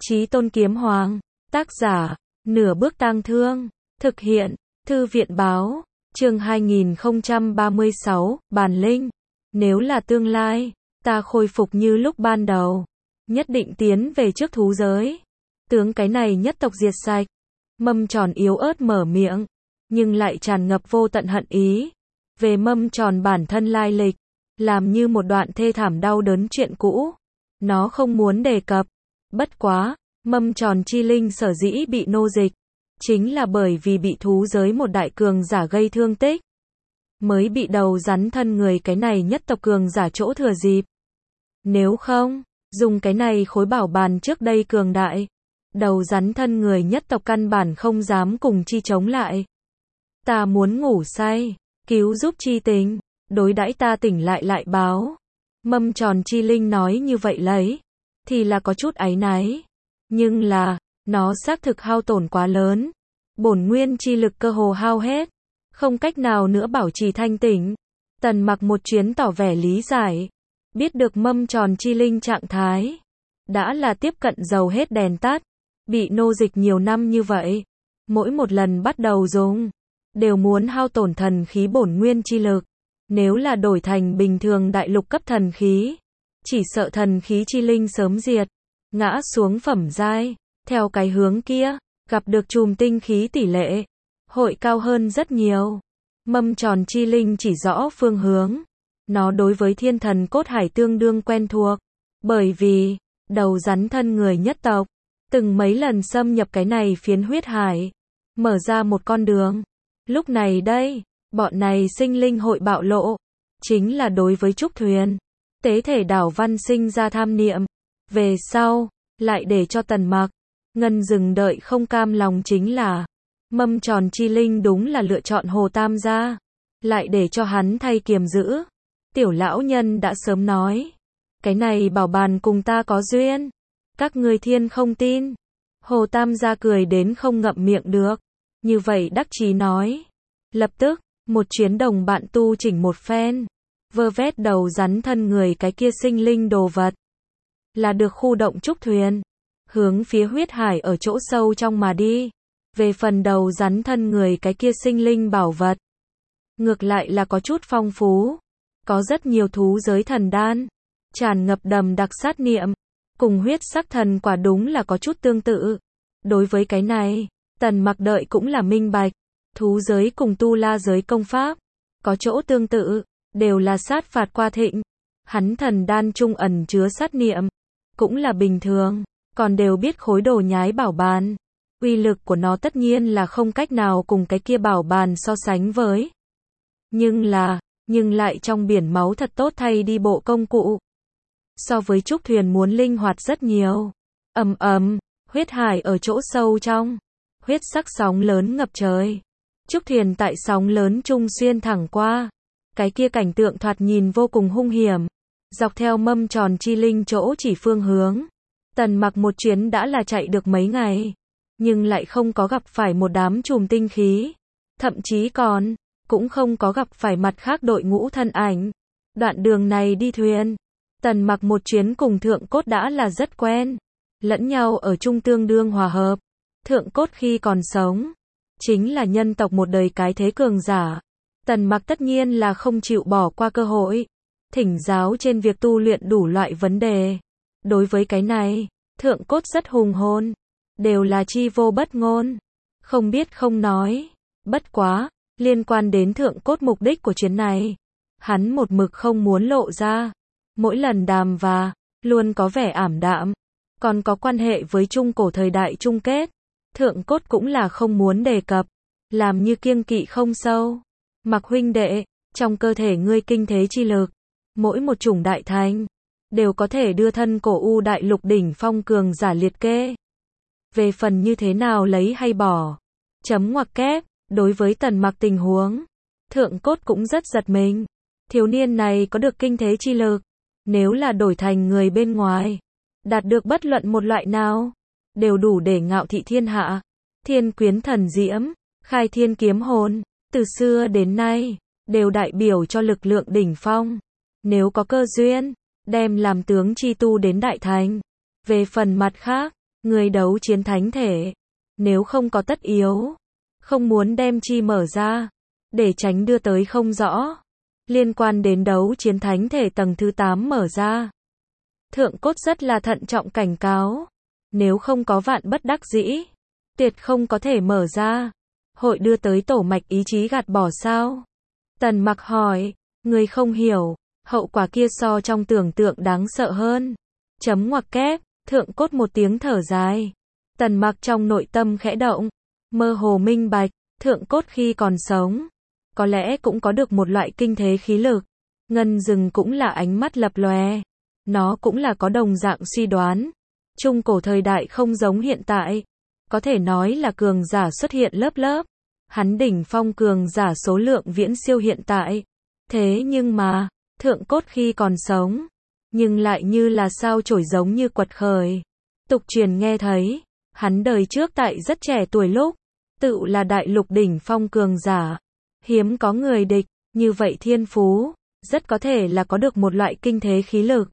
Chí Tôn Kiếm Hoàng, tác giả, Nửa Bước Tang Thương, thực hiện, Thư viện báo, chương 2036, Bàn Linh. Nếu là tương lai, ta khôi phục như lúc ban đầu, nhất định tiến về trước thú giới. Tướng cái này nhất tộc diệt sạch. Mâm Tròn yếu ớt mở miệng, nhưng lại tràn ngập vô tận hận ý. Về Mâm Tròn bản thân lai lịch, làm như một đoạn thê thảm đau đớn chuyện cũ. Nó không muốn đề cập. Bất quá, Mâm Tròn chi linh sở dĩ bị nô dịch, chính là bởi vì bị thú giới một đại cường giả gây thương tích, mới bị đầu rắn thân người cái này nhất tộc cường giả chỗ thừa dịp. Nếu không, dùng cái này khối bảo bàn trước đây cường đại, đầu rắn thân người nhất tộc căn bản không dám cùng chi chống lại. Ta muốn ngủ say, cứu giúp chi tình, đối đãi ta tỉnh lại báo. Mâm Tròn chi linh nói như vậy lấy, thì là có chút áy náy. Nhưng là, nó xác thực hao tổn quá lớn. Bổn nguyên chi lực cơ hồ hao hết, không cách nào nữa bảo trì thanh tỉnh. Tần Mặc một chuyến tỏ vẻ lý giải, biết được Mâm Tròn chi linh trạng thái, đã là tiếp cận dầu hết đèn tắt, bị nô dịch nhiều năm như vậy, mỗi một lần bắt đầu dùng, đều muốn hao tổn thần khí bổn nguyên chi lực. Nếu là đổi thành bình thường đại lục cấp thần khí, chỉ sợ thần khí chi linh sớm diệt, ngã xuống phẩm giai. Theo cái hướng kia, gặp được chùm tinh khí tỷ lệ, hội cao hơn rất nhiều. Mâm Tròn chi linh chỉ rõ phương hướng. Nó đối với thiên thần cốt hải tương đương quen thuộc. Bởi vì, đầu rắn thân người nhất tộc, từng mấy lần xâm nhập cái này phiến huyết hải, mở ra một con đường. Lúc này đây, bọn này sinh linh hội bạo lộ, chính là đối với trúc thuyền, tế thể đảo văn sinh ra tham niệm. Về sau, lại để cho Tần Mặc, Ngân dừng đợi không cam lòng chính là, Mâm Tròn chi linh đúng là lựa chọn Hồ Tam gia, lại để cho hắn thay kiềm giữ. Tiểu lão nhân đã sớm nói, cái này bảo bàn cùng ta có duyên, các ngươi thiên không tin. Hồ Tam gia cười đến không ngậm miệng được, như vậy đắc chí nói. Lập tức, một chuyến đồng bạn tu chỉnh một phen, vơ vét đầu rắn thân người cái kia sinh linh đồ vật, là được khu động trúc thuyền, hướng phía huyết hải ở chỗ sâu trong mà đi. Về phần đầu rắn thân người cái kia sinh linh bảo vật, ngược lại là có chút phong phú, có rất nhiều thú giới thần đan, tràn ngập đầm đặc sát niệm, cùng huyết sắc thần quả đúng là có chút tương tự. Đối với cái này, Tần Mặc đợi cũng là minh bạch, thú giới cùng tu la giới công pháp, có chỗ tương tự, đều là sát phạt qua thịnh. Hắn thần đan trung ẩn chứa sát niệm, cũng là bình thường, còn đều biết khối đồ nhái bảo bàn. Uy lực của nó tất nhiên là không cách nào cùng cái kia bảo bàn so sánh với. Nhưng lại trong biển máu thật tốt thay đi bộ công cụ. So với trúc thuyền muốn linh hoạt rất nhiều. Huyết hải ở chỗ sâu trong, huyết sắc sóng lớn ngập trời. Trúc thuyền tại sóng lớn trung xuyên thẳng qua. Cái kia cảnh tượng thoạt nhìn vô cùng hung hiểm. Dọc theo Mâm Tròn chi linh chỗ chỉ phương hướng, Tần Mặc một chuyến đã là chạy được mấy ngày, nhưng lại không có gặp phải một đám chùm tinh khí, thậm chí cũng không có gặp phải mặt khác đội ngũ thân ảnh. Đoạn đường này đi thuyền, Tần Mặc một chuyến cùng Thượng Cốt đã là rất quen, lẫn nhau ở chung tương đương hòa hợp. Thượng Cốt khi còn sống, chính là nhân tộc một đời cái thế cường giả. Tần Mặc tất nhiên là không chịu bỏ qua cơ hội, thỉnh giáo trên việc tu luyện đủ loại vấn đề. Đối với cái này, Thượng Cốt rất hùng hồn, đều là chi vô bất ngôn, không biết không nói. Bất quá, liên quan đến Thượng Cốt mục đích của chuyến này, hắn một mực không muốn lộ ra. Mỗi lần đàm và, luôn có vẻ ảm đạm, còn có quan hệ với trung cổ thời đại chung kết, Thượng Cốt cũng là không muốn đề cập, làm như kiêng kỵ không sâu. Mặc huynh đệ, trong cơ thể ngươi kinh thế chi lực, mỗi một chủng đại thành, đều có thể đưa thân cổ u đại lục đỉnh phong cường giả liệt kê. Về phần như thế nào lấy hay bỏ, chấm ngoặc kép, đối với Tần Mặc tình huống, Thượng Cốt cũng rất giật mình. Thiếu niên này có được kinh thế chi lực, nếu là đổi thành người bên ngoài, đạt được bất luận một loại nào, đều đủ để ngạo thị thiên hạ. Thiên quyến thần diễm, khai thiên kiếm hồn, từ xưa đến nay, đều đại biểu cho lực lượng đỉnh phong. Nếu có cơ duyên, đem làm tướng chi tu đến đại thành. Về phần mặt khác, Người đấu chiến thánh thể, nếu không có tất yếu, không muốn đem chi mở ra, để tránh đưa tới không rõ. Liên quan đến đấu chiến thánh thể tầng thứ 8 mở ra, Thượng Cốt rất là thận trọng cảnh cáo, nếu không có vạn bất đắc dĩ, tuyệt không có thể mở ra. Hội đưa tới tổ mạch ý chí gạt bỏ sao? Tần Mặc hỏi, người không hiểu, hậu quả kia so trong tưởng tượng đáng sợ hơn. Chấm ngoặc kép, Thượng Cốt một tiếng thở dài. Tần Mặc trong nội tâm khẽ động, mơ hồ minh bạch, Thượng Cốt khi còn sống, có lẽ cũng có được một loại kinh thế khí lực. Ngân Dừng cũng là ánh mắt lập lòe, nó cũng là có đồng dạng suy đoán. Trung cổ thời đại không giống hiện tại, có thể nói là cường giả xuất hiện lớp lớp. Hắn đỉnh phong cường giả số lượng viễn siêu hiện tại. Thế nhưng mà, Thượng Cốt khi còn sống, nhưng lại như là sao chổi giống như quật khởi. Tục truyền nghe thấy, hắn đời trước tại rất trẻ tuổi lúc, tự là đại lục đỉnh phong cường giả. Hiếm có người địch, như vậy thiên phú, rất có thể là có được một loại kinh thế khí lực.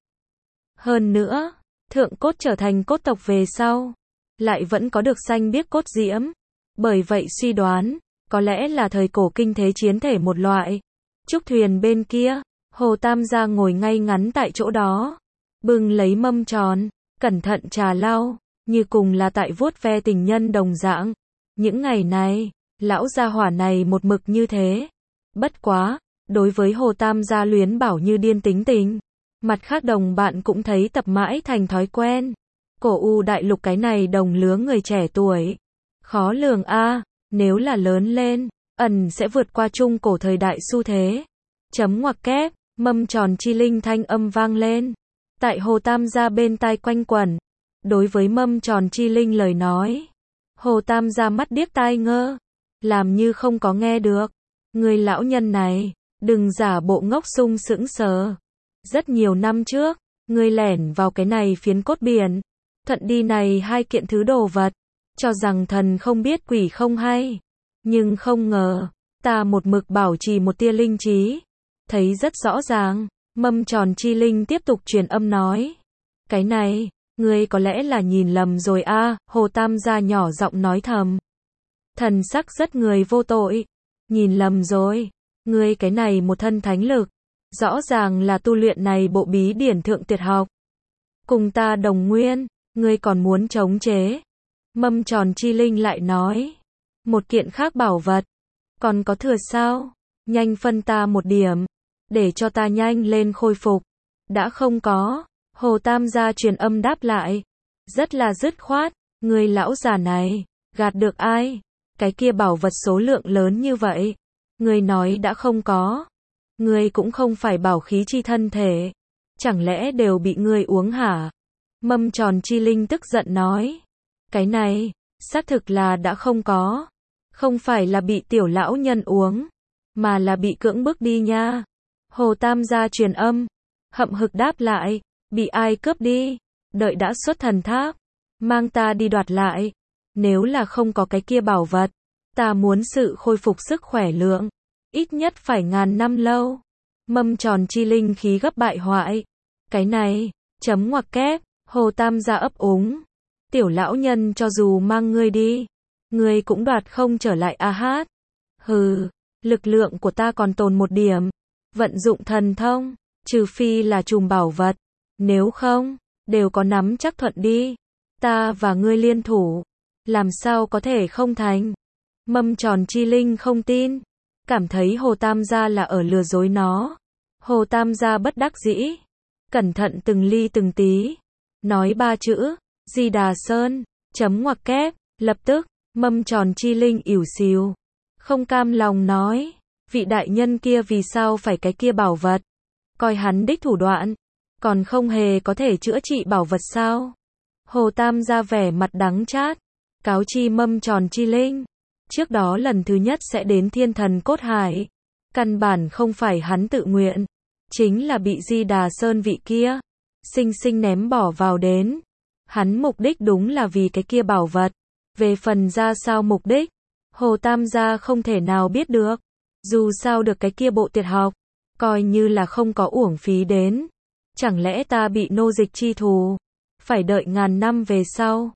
Hơn nữa, Thượng Cốt trở thành cốt tộc về sau, lại vẫn có được xanh biếc cốt diễm. Bởi vậy suy đoán, có lẽ là thời cổ kinh thế chiến thể một loại. Trúc thuyền bên kia, Hồ Tam gia ngồi ngay ngắn tại chỗ đó, bưng lấy mâm tròn, cẩn thận trà lau, như cùng là tại vuốt ve tình nhân đồng dạng. Những ngày này, lão gia hỏa này một mực như thế. Bất quá, đối với Hồ Tam gia luyến bảo như điên tính tình, mặt khác đồng bạn cũng thấy tập mãi thành thói quen. Cổ U đại lục cái này đồng lứa người trẻ tuổi, khó lường a, nếu là lớn lên, ẩn sẽ vượt qua trung cổ thời đại xu thế. Chấm ngoặc kép, mâm tròn chi linh thanh âm vang lên, tại Hồ Tam gia bên tai quanh quẩn. Đối với mâm tròn chi linh lời nói, Hồ Tam gia mắt điếc tai ngơ, làm như không có nghe được. Người lão nhân này, đừng giả bộ ngốc sung sững sờ. Rất nhiều năm trước, ngươi lẻn vào cái này phiến cốt biển, thuận đi này hai kiện thứ đồ vật, cho rằng thần không biết quỷ không hay. Nhưng không ngờ, ta một mực bảo trì một tia linh trí, thấy rất rõ ràng. Mâm tròn chi linh tiếp tục truyền âm nói, cái này, ngươi có lẽ là nhìn lầm rồi a. Hồ Tam gia nhỏ giọng nói thầm, thần sắc rất người vô tội. Nhìn lầm rồi, ngươi cái này một thân thánh lực, rõ ràng là tu luyện này bộ bí điển thượng tuyệt học, cùng ta đồng nguyên, ngươi còn muốn chống chế. Mâm tròn chi linh lại nói, một kiện khác bảo vật, còn có thừa sao? Nhanh phân ta một điểm, để cho ta nhanh lên khôi phục. Đã không có. Hồ Tam gia truyền âm đáp lại, rất là dứt khoát, người lão già này, gạt được ai? Cái kia bảo vật số lượng lớn như vậy, người nói đã không có. Người cũng không phải bảo khí chi thân thể, chẳng lẽ đều bị ngươi uống hả? Mâm tròn chi linh tức giận nói, cái này, xác thực là đã không có. Không phải là bị tiểu lão nhân uống, mà là bị cưỡng bức đi nha. Hồ Tam gia truyền âm, hậm hực đáp lại, bị ai cướp đi? Đợi đã xuất thần tháp, mang ta đi đoạt lại. Nếu là không có cái kia bảo vật, ta muốn sự khôi phục sức khỏe lượng, ít nhất phải 1000 năm lâu. Mâm tròn chi linh khí gấp bại hoại. Cái này, chấm ngoặc kép, Hồ Tam gia ấp úng. Tiểu lão nhân cho dù mang ngươi đi, ngươi cũng đoạt không trở lại a hát. Hừ, lực lượng của ta còn tồn một điểm. Vận dụng thần thông, trừ phi là trùm bảo vật. Nếu không, đều có nắm chắc thuận đi. Ta và ngươi liên thủ, làm sao có thể không thành. Mâm tròn chi linh không tin, cảm thấy Hồ Tam gia là ở lừa dối nó. Hồ Tam gia bất đắc dĩ, cẩn thận từng ly từng tí, nói 3 chữ, Di Đà Sơn, chấm ngoặc kép, lập tức, mâm tròn chi linh ỉu xìu, không cam lòng nói, vị đại nhân kia vì sao phải cái kia bảo vật, coi hắn đích thủ đoạn, còn không hề có thể chữa trị bảo vật sao? Hồ Tam gia vẻ mặt đắng chát, cáo chi mâm tròn chi linh, trước đó lần thứ nhất sẽ đến Thiên Thần Cốt Hải, căn bản không phải hắn tự nguyện, chính là bị Di Đà Sơn vị kia sinh sinh ném bỏ vào đến. Hắn mục đích đúng là vì cái kia bảo vật, về phần ra sao mục đích, Hồ Tam gia không thể nào biết được. Dù sao được cái kia bộ tuyệt học, coi như là không có uổng phí đến. Chẳng lẽ ta bị nô dịch chi thù, phải đợi 1000 năm về sau,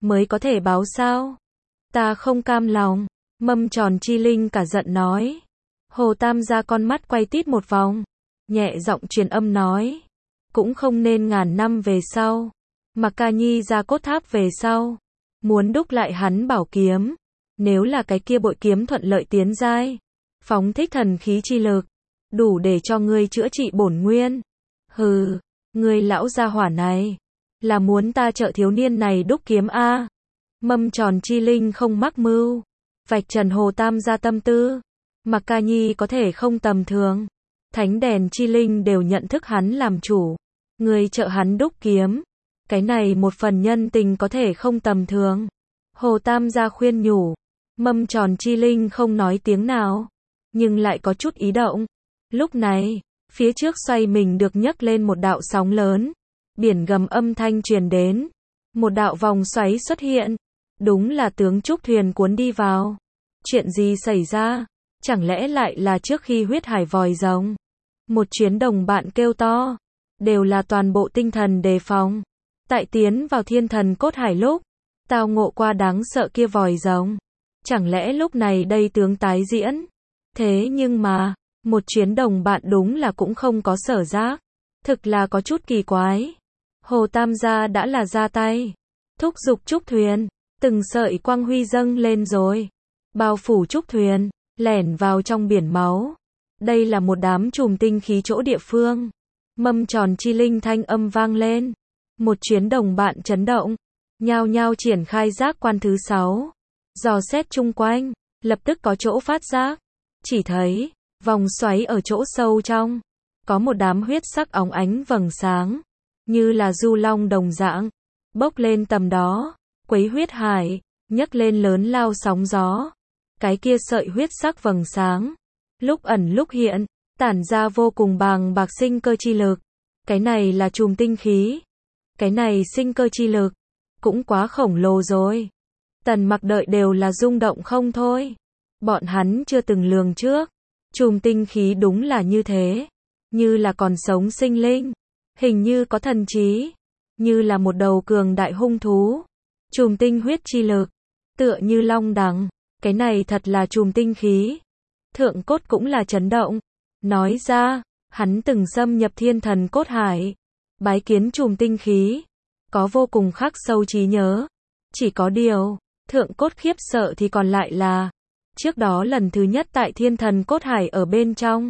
mới có thể báo sao? Ta không cam lòng. Mâm Tròn Chi Linh cả giận nói. Hồ Tam gia con mắt quay tít một vòng, nhẹ giọng truyền âm nói. Cũng không nên ngàn năm về sau, mà Ca Nhi ra cốt tháp về sau, muốn đúc lại hắn bảo kiếm. Nếu là cái kia bội kiếm thuận lợi tiến giai, phóng thích thần khí chi lực, đủ để cho ngươi chữa trị bổn nguyên. Hừ, ngươi lão gia hỏa này, là muốn ta trợ thiếu niên này đúc kiếm a? Mâm Tròn Chi Linh không mắc mưu, vạch trần Hồ Tam gia tâm tư. Mặc Ca Nhi có thể không tầm thường, Thánh Đèn Chi Linh đều nhận thức hắn làm chủ, ngươi trợ hắn đúc kiếm, cái này một phần nhân tình có thể không tầm thường. Hồ Tam gia khuyên nhủ. Mâm Tròn Chi Linh không nói tiếng nào, nhưng lại có chút ý động. Lúc này, phía trước xoay mình được nhấc lên một đạo sóng lớn, biển gầm âm thanh truyền đến, một đạo vòng xoáy xuất hiện, đúng là tướng trúc thuyền cuốn đi vào. Chuyện gì xảy ra? Chẳng lẽ lại là trước khi huyết hải vòi rồng? Một chuyến đồng bạn kêu to, đều là toàn bộ tinh thần đề phòng. Tại tiến vào thiên thần cốt hải lúc, tao ngộ qua đáng sợ kia vòi rồng. Chẳng lẽ lúc này đây tướng tái diễn? Thế nhưng mà, một chuyến đồng bạn đúng là cũng không có sở giác. Thực là có chút kỳ quái. Hồ Tam gia đã là ra tay, thúc giục trúc thuyền, từng sợi quang huy dâng lên rồi, bao phủ trúc thuyền, lẻn vào trong biển máu. Đây là một đám chùm tinh khí chỗ địa phương. Mâm Tròn Chi Linh thanh âm vang lên. Một chuyến đồng bạn chấn động, nhao nhao triển khai giác quan thứ 6. Dò xét chung quanh, lập tức có chỗ phát giác. Chỉ thấy, vòng xoáy ở chỗ sâu trong, có một đám huyết sắc óng ánh vầng sáng, như là du long đồng dạng, bốc lên tầm đó, quấy huyết hải, nhấc lên lớn lao sóng gió. Cái kia sợi huyết sắc vầng sáng, lúc ẩn lúc hiện, tản ra vô cùng bàng bạc sinh cơ chi lực. Cái này là chùm tinh khí. Cái này sinh cơ chi lực, cũng quá khổng lồ rồi. Tần Mặc đợi đều là rung động không thôi. Bọn hắn chưa từng lường trước, chùm tinh khí đúng là như thế, như là còn sống sinh linh, hình như có thần trí, như là một đầu cường đại hung thú. Chùm tinh huyết chi lực, tựa như long đằng, cái này thật là chùm tinh khí. Thượng Cốt cũng là chấn động, nói ra, hắn từng xâm nhập thiên thần cốt hải, bái kiến chùm tinh khí, có vô cùng khắc sâu trí nhớ. Chỉ có điều, Thượng Cốt khiếp sợ thì còn lại là, trước đó lần thứ nhất tại thiên thần cốt hải ở bên trong,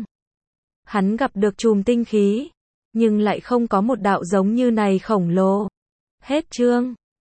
hắn gặp được chùm tinh khí, nhưng lại không có một đạo giống như này khổng lồ. Hết chương.